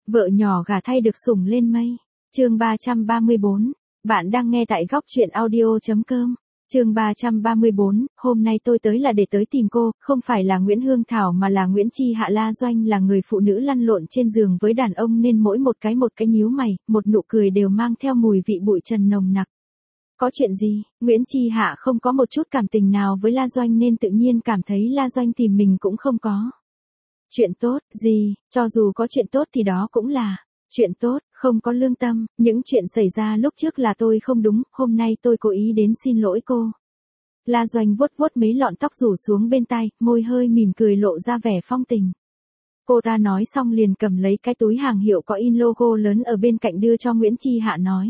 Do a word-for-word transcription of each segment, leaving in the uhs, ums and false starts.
Vợ nhỏ gả thay được sủng lên mây. Chương ba trăm ba mươi bốn. Bạn đang nghe tại góc truyện audio chấm com. Chương ba trăm ba mươi bốn, hôm nay tôi tới là để tới tìm cô, không phải là Nguyễn Hương Thảo mà là Nguyễn Chi Hạ. La Doanh là người phụ nữ lăn lộn trên giường với đàn ông nên mỗi một cái một cái nhíu mày, một nụ cười đều mang theo mùi vị bụi trần nồng nặc. Có chuyện gì? Nguyễn Chi Hạ không có một chút cảm tình nào với La Doanh nên tự nhiên cảm thấy La Doanh tìm mình cũng không có. Chuyện tốt, gì, cho dù có chuyện tốt thì đó cũng là chuyện tốt, không có lương tâm, những chuyện xảy ra lúc trước là tôi không đúng, hôm nay tôi cố ý đến xin lỗi cô. La Doanh vuốt vuốt mấy lọn tóc rủ xuống bên tai, môi hơi mỉm cười lộ ra vẻ phong tình. Cô ta nói xong liền cầm lấy cái túi hàng hiệu có in logo lớn ở bên cạnh đưa cho Nguyễn Chi Hạ nói.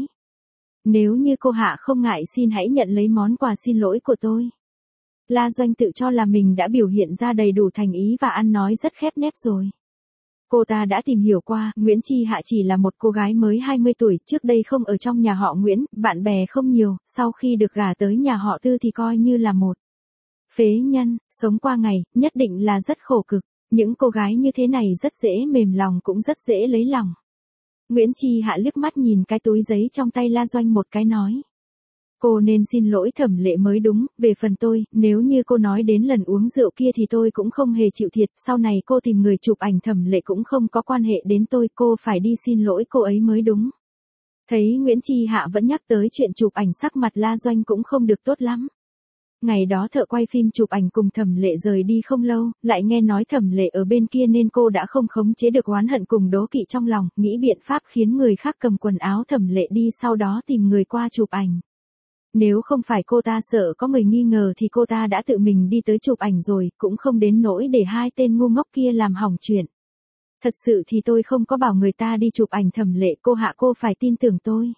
Nếu như cô Hạ không ngại xin hãy nhận lấy món quà xin lỗi của tôi. La Doanh tự cho là mình đã biểu hiện ra đầy đủ thành ý và ăn nói rất khép nép rồi. Cô ta đã tìm hiểu qua, Nguyễn Chi Hạ chỉ là một cô gái mới hai mươi tuổi, trước đây không ở trong nhà họ Nguyễn, bạn bè không nhiều, sau khi được gả tới nhà họ Tư thì coi như là một phế nhân, sống qua ngày, nhất định là rất khổ cực. Những cô gái như thế này rất dễ mềm lòng cũng rất dễ lấy lòng. Nguyễn Chi Hạ liếc mắt nhìn cái túi giấy trong tay La Doanh một cái nói. Cô nên xin lỗi Thẩm Lệ mới đúng, về phần tôi, nếu như cô nói đến lần uống rượu kia thì tôi cũng không hề chịu thiệt, sau này cô tìm người chụp ảnh Thẩm Lệ cũng không có quan hệ đến tôi, cô phải đi xin lỗi cô ấy mới đúng. Thấy Nguyễn Chi Hạ vẫn nhắc tới chuyện chụp ảnh, sắc mặt La Doanh cũng không được tốt lắm. Ngày đó thợ quay phim chụp ảnh cùng Thẩm Lệ rời đi không lâu, lại nghe nói Thẩm Lệ ở bên kia nên cô đã không khống chế được oán hận cùng đố kỵ trong lòng, nghĩ biện pháp khiến người khác cầm quần áo Thẩm Lệ đi sau đó tìm người qua chụp ảnh. Nếu không phải cô ta sợ có người nghi ngờ thì cô ta đã tự mình đi tới chụp ảnh rồi, cũng không đến nỗi để hai tên ngu ngốc kia làm hỏng chuyện. Thật sự thì tôi không có bảo người ta đi chụp ảnh Thẩm Lệ, cô Hạ cô phải tin tưởng tôi.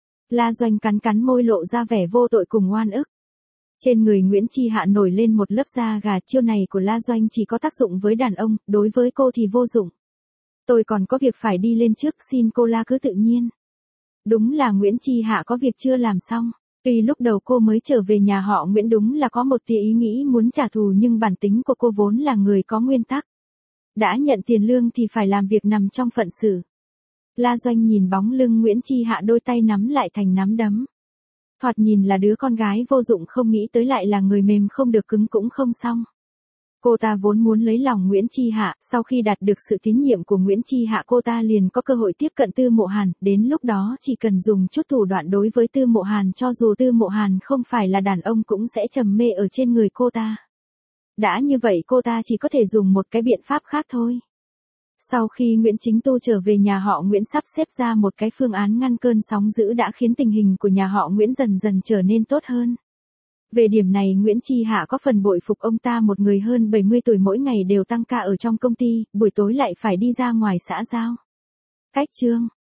La Doanh cắn cắn môi lộ ra vẻ vô tội cùng oan ức. Trên người Nguyễn Chi Hạ nổi lên một lớp da gà, chiêu này của La Doanh chỉ có tác dụng với đàn ông, đối với cô thì vô dụng. Tôi còn có việc phải đi lên trước, xin cô La cứ tự nhiên. Đúng là Nguyễn Chi Hạ có việc chưa làm xong. Tuy lúc đầu cô mới trở về nhà họ Nguyễn đúng là có một tia ý nghĩ muốn trả thù nhưng bản tính của cô vốn là người có nguyên tắc. Đã nhận tiền lương thì phải làm việc nằm trong phận sự. La Doanh nhìn bóng lưng Nguyễn Chi Hạ, đôi tay nắm lại thành nắm đấm. Thoạt nhìn là đứa con gái vô dụng, không nghĩ tới lại là người mềm không được cứng cũng không xong. Cô ta vốn muốn lấy lòng Nguyễn Chi Hạ, sau khi đạt được sự tín nhiệm của Nguyễn Chi Hạ cô ta liền có cơ hội tiếp cận Tư Mộ Hàn, đến lúc đó chỉ cần dùng chút thủ đoạn đối với Tư Mộ Hàn, cho dù Tư Mộ Hàn không phải là đàn ông cũng sẽ trầm mê ở trên người cô ta. Đã như vậy cô ta chỉ có thể dùng một cái biện pháp khác thôi. Sau khi Nguyễn Chính Tu trở về nhà họ Nguyễn sắp xếp ra một cái phương án ngăn cơn sóng dữ đã khiến tình hình của nhà họ Nguyễn dần dần trở nên tốt hơn. Về điểm này Nguyễn Chi Hạ có phần bội phục ông ta, một người hơn bảy mươi tuổi mỗi ngày đều tăng ca ở trong công ty, buổi tối lại phải đi ra ngoài xã giao. Cách chương,